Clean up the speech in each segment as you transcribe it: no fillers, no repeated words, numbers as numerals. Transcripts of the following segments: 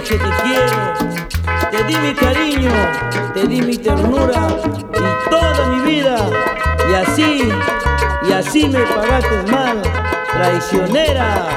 dije te quiero, te di mi cariño, te di mi ternura y toda mi vida. Y así me pagaste mal, traicionera.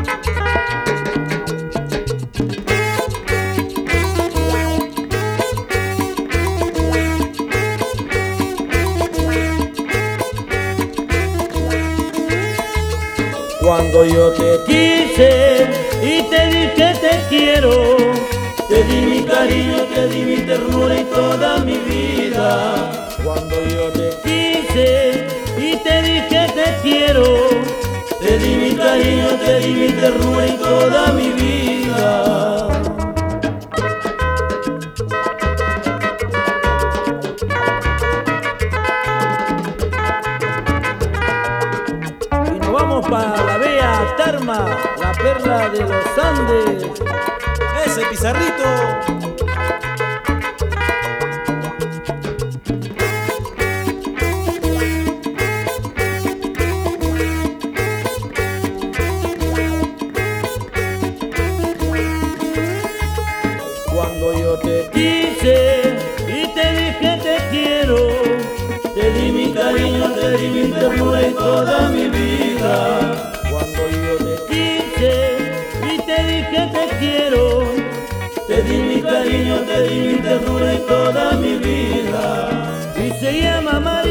Cuando yo te quise y te dije te quiero, te di mi cariño, te di mi ternura y toda mi vida. Cuando yo te quise y te dije te quiero, te di mi cariño, te di mi ternura y toda mi vida. Y nos vamos para la bella Tarma, la perla de los Andes. ¡Ese Pizarrito! Cuando yo te quise y te dije te quiero, te di mi cariño, te di mi ternura y toda mi vida. Cuando yo te quise y te dije te quiero, te di mi cariño, te di mi ternura y toda mi vida. Y se llama